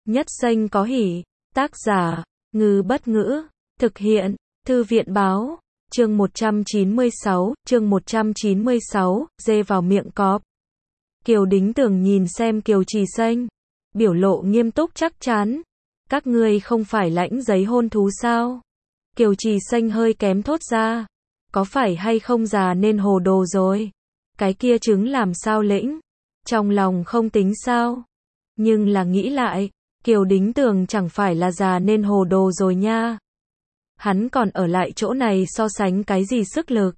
Nhất xanh có hỉ. Tác giả, Ngư Bất Ngữ. Thực hiện, Thư viện Báo. Chương 196, dê vào miệng cọp. Kiều Đính Tường nhìn xem Kiều Trì Xanh, biểu lộ nghiêm túc chắc chắn. Các ngươi không phải lãnh giấy hôn thú sao? Kiều Trì Xanh hơi kém thốt ra. Có phải hay không già nên hồ đồ rồi? Cái kia chứng làm sao lĩnh? Trong lòng không tính sao? Nhưng là nghĩ lại, Kiều Đính Tường chẳng phải là già nên hồ đồ rồi nha. Hắn còn ở lại chỗ này so sánh cái gì sức lực?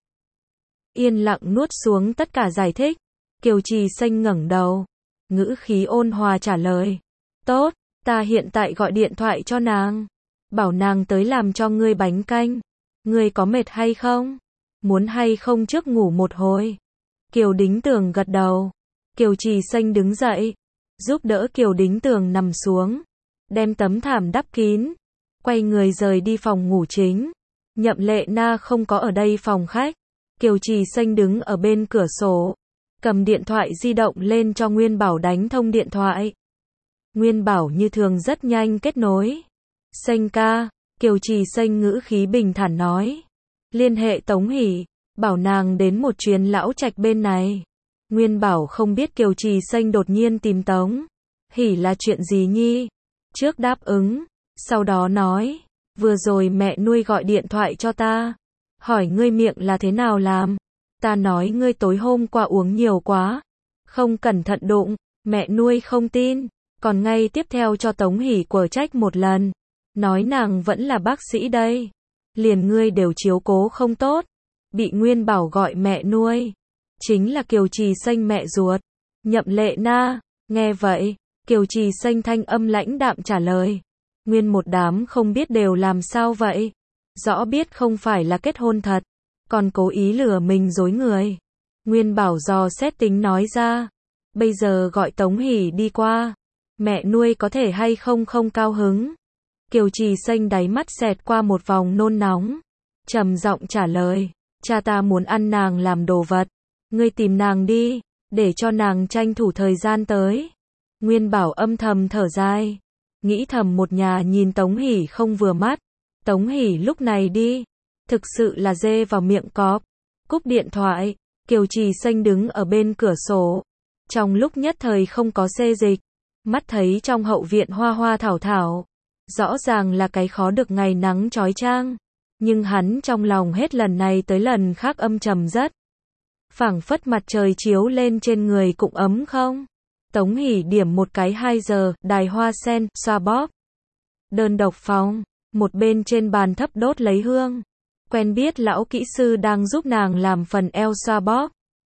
Yên lặng nuốt xuống tất cả giải thích. Kiều Trì Xanh ngẩng đầu, ngữ khí ôn hòa trả lời. Tốt, ta hiện tại gọi điện thoại cho nàng. Bảo nàng tới làm cho ngươi bánh canh. Ngươi có mệt hay không? Muốn hay không trước ngủ một hồi? Kiều Đính Tường gật đầu. Kiều Trì Xanh đứng dậy, giúp đỡ Kiều Đính Tường nằm xuống, đem tấm thảm đắp kín, quay người rời đi phòng ngủ chính. Nhậm Lệ Na không có ở đây phòng khách. Kiều Trì Xanh đứng ở bên cửa sổ, cầm điện thoại di động lên cho Nguyên Bảo đánh thông điện thoại. Nguyên Bảo như thường rất nhanh kết nối. Xanh ca, Kiều Trì Xanh ngữ khí bình thản nói. Liên hệ Tống Hỷ, bảo nàng đến một chuyến lão trạch bên này. Nguyên Bảo không biết Kiều Trì Xanh đột nhiên tìm Tống Hỷ là chuyện gì nhi. Trước đáp ứng, sau đó nói, vừa rồi mẹ nuôi gọi điện thoại cho ta, hỏi ngươi miệng là thế nào làm. Ta nói ngươi tối hôm qua uống nhiều quá, không cẩn thận đụng, mẹ nuôi không tin, còn ngay tiếp theo cho Tống Hỷ quở trách một lần, nói nàng vẫn là bác sĩ đây, liền ngươi đều chiếu cố không tốt, bị Nguyên Bảo gọi mẹ nuôi, chính là Kiều Trì Xanh mẹ ruột. Nhậm Lệ Na, nghe vậy, Kiều Trì Xanh thanh âm lãnh đạm trả lời. Nguyên một đám không biết đều làm sao vậy? Rõ biết không phải là kết hôn thật, còn cố ý lừa mình dối người. Nguyên Bảo dò xét tính nói ra. Bây giờ gọi Tống Hỷ đi qua, mẹ nuôi có thể hay không không cao hứng. Kiều Trì Xanh đáy mắt xẹt qua một vòng nôn nóng, trầm giọng trả lời. Cha ta muốn ăn nàng làm đồ vật, ngươi tìm nàng đi, để cho nàng tranh thủ thời gian tới. Nguyên Bảo âm thầm thở dài, nghĩ thầm một nhà nhìn Tống Hỷ không vừa mắt. Tống Hỷ lúc này đi, thực sự là dê vào miệng cọp. Cúp điện thoại, Kiều Trì Xanh đứng ở bên cửa sổ, trong lúc nhất thời không có xê dịch, mắt thấy trong hậu viện hoa hoa thảo thảo, rõ ràng là cái khó được ngày nắng chói chang, nhưng hắn trong lòng hết lần này tới lần khác âm trầm rất. Phảng phất mặt trời chiếu lên trên người cũng ấm không. Tống Hỷ điểm một cái 2 giờ, đài hoa sen, xoa bóp. Đơn độc phòng, một bên trên bàn thấp đốt lấy hương. Quen biết lão kỹ sư đang giúp nàng làm phần eo xoa bóp.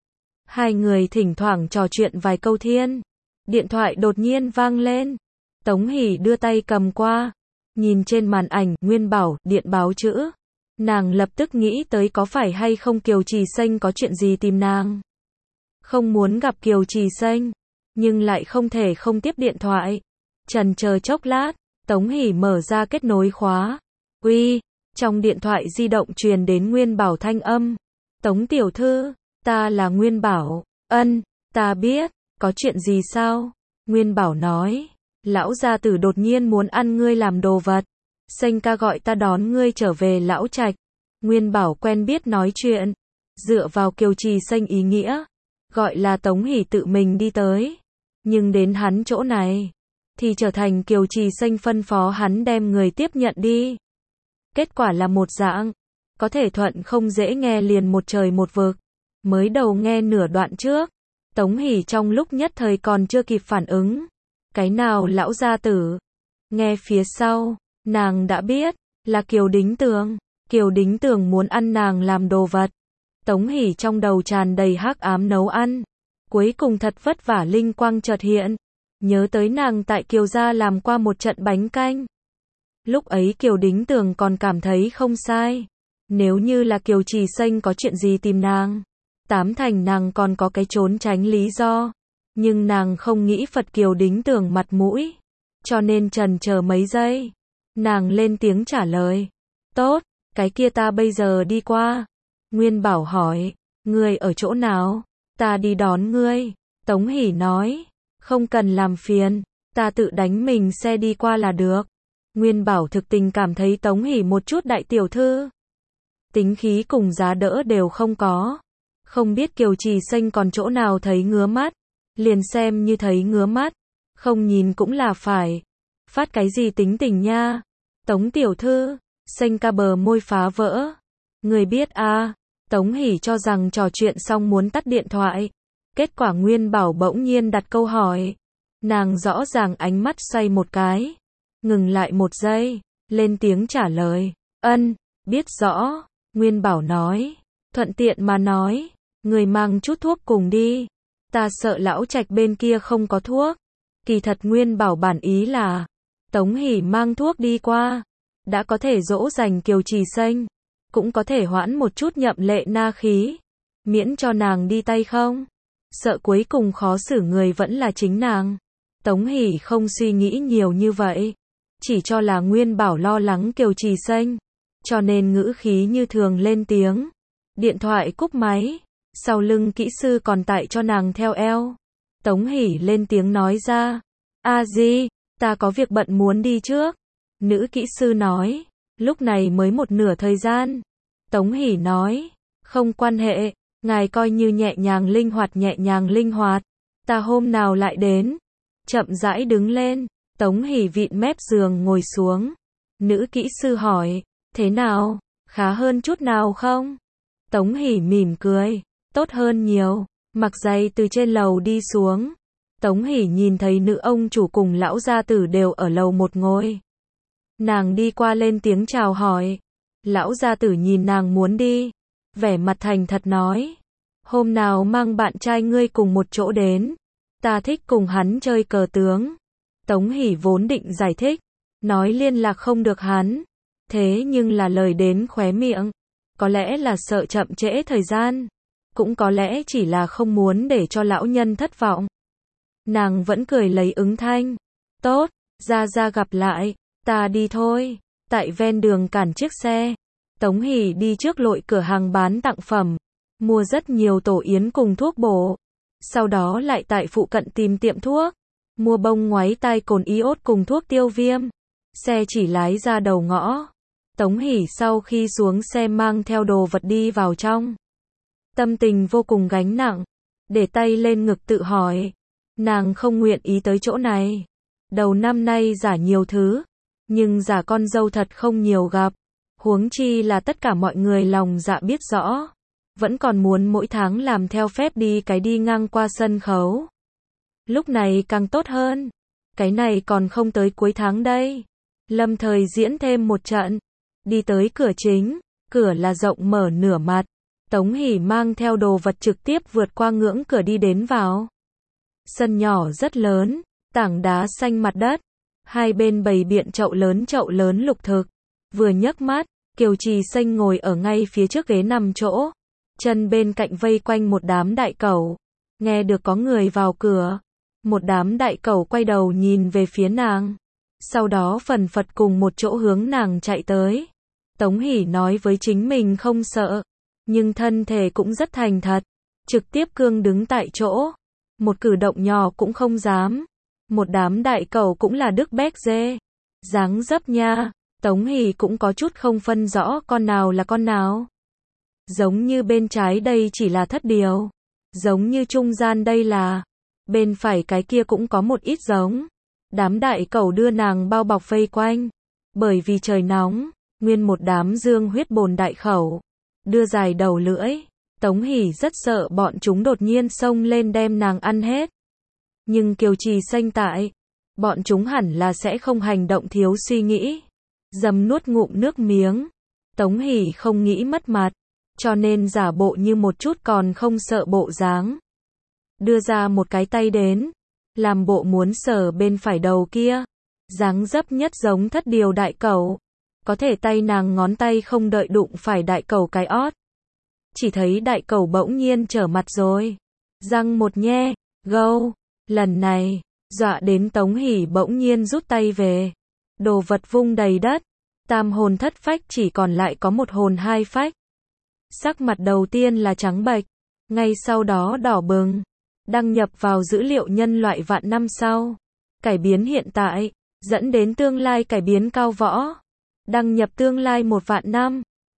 Hai người thỉnh thoảng trò chuyện vài câu thiên. Điện thoại đột nhiên vang lên. Tống Hỷ đưa tay cầm qua, nhìn trên màn ảnh, Nguyên Bảo, điện báo chữ. Nàng lập tức nghĩ tới có phải hay không Kiều Trì Xanh có chuyện gì tìm nàng. Không muốn gặp Kiều Trì Xanh, nhưng lại không thể không tiếp điện thoại. Chần chờ chốc lát, Tống Hỷ mở ra kết nối khóa. Uy, trong điện thoại di động truyền đến Nguyên Bảo thanh âm. Tống tiểu thư, ta là Nguyên Bảo. Ân, ta biết, có chuyện gì sao? Nguyên Bảo nói, lão gia tử đột nhiên muốn ăn ngươi làm đồ vật. Xanh ca gọi ta đón ngươi trở về lão trạch. Nguyên Bảo quen biết nói chuyện, dựa vào Kiều Trì Xanh ý nghĩa, gọi là Tống Hỷ tự mình đi tới. Nhưng đến hắn chỗ này, thì trở thành Kiều Trì Xanh phân phó hắn đem người tiếp nhận đi. Kết quả là một dạng, có thể thuận không dễ nghe liền một trời một vực. Mới đầu nghe nửa đoạn trước, Tống Hỷ trong lúc nhất thời còn chưa kịp phản ứng. Cái nào lão gia tử? Nghe phía sau, nàng đã biết, là Kiều Đính Tường. Kiều Đính Tường muốn ăn nàng làm đồ vật. Tống Hỷ trong đầu tràn đầy hắc ám nấu ăn. Cuối cùng thật vất vả linh quang chợt hiện. Nhớ tới nàng tại Kiều gia làm qua một trận bánh canh. Lúc ấy Kiều Đính Tường còn cảm thấy không sai. Nếu như là Kiều Trì Xanh có chuyện gì tìm nàng, tám thành nàng còn có cái trốn tránh lý do. Nhưng nàng không nghĩ Phật Kiều Đính Tường mặt mũi. Cho nên trần chờ mấy giây. Nàng lên tiếng trả lời. Tốt, cái kia ta bây giờ đi qua. Nguyên Bảo hỏi, ngươi ở chỗ nào? Ta đi đón ngươi. Tống Hỷ nói, không cần làm phiền, ta tự đánh mình xe đi qua là được. Nguyên Bảo thực tình cảm thấy Tống Hỷ một chút đại tiểu thư. Tính khí cùng giá đỡ đều không có. Không biết Kiều Trì Xanh còn chỗ nào thấy ngứa mắt. Liền xem như thấy ngứa mắt. Không nhìn cũng là phải. Phát cái gì tính tình nha. Tống tiểu thư. Xanh ca bờ môi phá vỡ. Người biết à. Tống Hỷ cho rằng trò chuyện xong muốn tắt điện thoại. Kết quả Nguyên Bảo bỗng nhiên đặt câu hỏi. Nàng rõ ràng ánh mắt xoay một cái. Ngừng lại một giây. Lên tiếng trả lời. Ân, biết rõ. Nguyên Bảo nói. Thuận tiện mà nói. Người mang chút thuốc cùng đi. Ta sợ lão Trạch bên kia không có thuốc. Kỳ thật Nguyên Bảo bản ý là. Tống Hỷ mang thuốc đi qua. Đã có thể dỗ dành Kiều Trì Xanh. Cũng có thể hoãn một chút nhậm lệ na khí. Miễn cho nàng đi tay không. Sợ cuối cùng khó xử người vẫn là chính nàng. Tống Hỷ không suy nghĩ nhiều như vậy. Chỉ cho là Nguyên Bảo lo lắng Kiều Trì Xanh. Cho nên ngữ khí như thường lên tiếng. Điện thoại cúp máy. Sau lưng kỹ sư còn tại cho nàng theo eo. Tống Hỷ lên tiếng nói ra. A Di, ta có việc bận muốn đi trước. Nữ kỹ sư nói. Lúc này mới một nửa thời gian. Tống Hỷ nói. Không quan hệ. Ngài coi như nhẹ nhàng linh hoạt. Ta hôm nào lại đến. Chậm rãi đứng lên. Tống Hỷ vịn mép giường ngồi xuống. Nữ kỹ sư hỏi. Thế nào? Khá hơn chút nào không? Tống Hỷ mỉm cười. Tốt hơn nhiều. Mặc giày từ trên lầu đi xuống. Tống Hỷ nhìn thấy nữ ông chủ cùng lão gia tử đều ở lầu một ngồi. Nàng đi qua lên tiếng chào hỏi. Lão gia tử nhìn nàng muốn đi. Vẻ mặt thành thật nói. Hôm nào mang bạn trai ngươi cùng một chỗ đến. Ta thích cùng hắn chơi cờ tướng. Tống Hỷ vốn định giải thích. Nói liên lạc không được hắn. Thế nhưng là lời đến khóe miệng. Có lẽ là sợ chậm trễ thời gian. Cũng có lẽ chỉ là không muốn để cho lão nhân thất vọng. Nàng vẫn cười lấy ứng thanh. Tốt, ra gặp lại. Ta đi thôi. Tại ven đường cản chiếc xe. Tống Hỷ đi trước lội cửa hàng bán tặng phẩm. Mua rất nhiều tổ yến cùng thuốc bổ. Sau đó lại tại phụ cận tìm tiệm thuốc. Mua bông ngoáy tai cồn iốt cùng thuốc tiêu viêm. Xe chỉ lái ra đầu ngõ. Tống Hỷ sau khi xuống xe mang theo đồ vật đi vào trong. Tâm tình vô cùng gánh nặng. Để tay lên ngực tự hỏi. Nàng không nguyện ý tới chỗ này. Đầu năm nay giả nhiều thứ. Nhưng giả con dâu thật không nhiều gặp. Huống chi là tất cả mọi người lòng dạ biết rõ. Vẫn còn muốn mỗi tháng làm theo phép đi ngang qua sân khấu. Lúc này càng tốt hơn. Cái này còn không tới cuối tháng đây. Lâm thời diễn thêm một trận. Đi tới cửa chính. Cửa là rộng mở nửa mặt. Tống Hỷ mang theo đồ vật trực tiếp vượt qua ngưỡng cửa đi đến vào. Sân nhỏ rất lớn. Tảng đá xanh mặt đất. Hai bên bày biện chậu lớn lục thực. Vừa nhấc mắt, Kiều Trì Xanh ngồi ở ngay phía trước ghế nằm chỗ. Chân bên cạnh vây quanh một đám đại cẩu. Nghe được có người vào cửa. Một đám đại cẩu quay đầu nhìn về phía nàng. Sau đó phần phật cùng một chỗ hướng nàng chạy tới. Tống Hỷ nói với chính mình không sợ. Nhưng thân thể cũng rất thành thật. Trực tiếp cương đứng tại chỗ. Một cử động nhỏ cũng không dám. Một đám đại cẩu cũng là đức béc dê. Dáng dấp nha. Tống Hỷ cũng có chút không phân rõ con nào là con nào. Giống như bên trái đây chỉ là thất điều. Giống như trung gian đây là. Bên phải cái kia cũng có một ít giống. Đám đại cẩu đưa nàng bao bọc vây quanh. Bởi vì trời nóng. Nguyên một đám dương huyết bồn đại khẩu. Đưa dài đầu lưỡi. Tống Hỷ rất sợ bọn chúng đột nhiên xông lên đem nàng ăn hết. Nhưng Kiều Trì Xanh tại. Bọn chúng hẳn là sẽ không hành động thiếu suy nghĩ. Dầm nuốt ngụm nước miếng. Tống Hỷ không nghĩ mất mặt. Cho nên giả bộ như một chút còn không sợ bộ dáng. Đưa ra một cái tay đến. Làm bộ muốn sờ bên phải đầu kia. Dáng dấp nhất giống thất điều đại cẩu. Có thể tay nàng ngón tay không đợi đụng phải đại cẩu cái ót. Chỉ thấy đại cẩu bỗng nhiên trở mặt rồi. Răng một nhe, gâu. Lần này, dọa đến Tống Hỷ bỗng nhiên rút tay về. Đồ vật vung đầy đất. Tam hồn thất phách chỉ còn lại có một hồn hai phách. Sắc mặt đầu tiên là trắng bệch. Ngay sau đó đỏ bừng. Đăng nhập vào dữ liệu nhân loại vạn năm sau. Cải biến hiện tại, dẫn đến tương lai cải biến cao võ. Đăng nhập tương lai 1 vạn năm.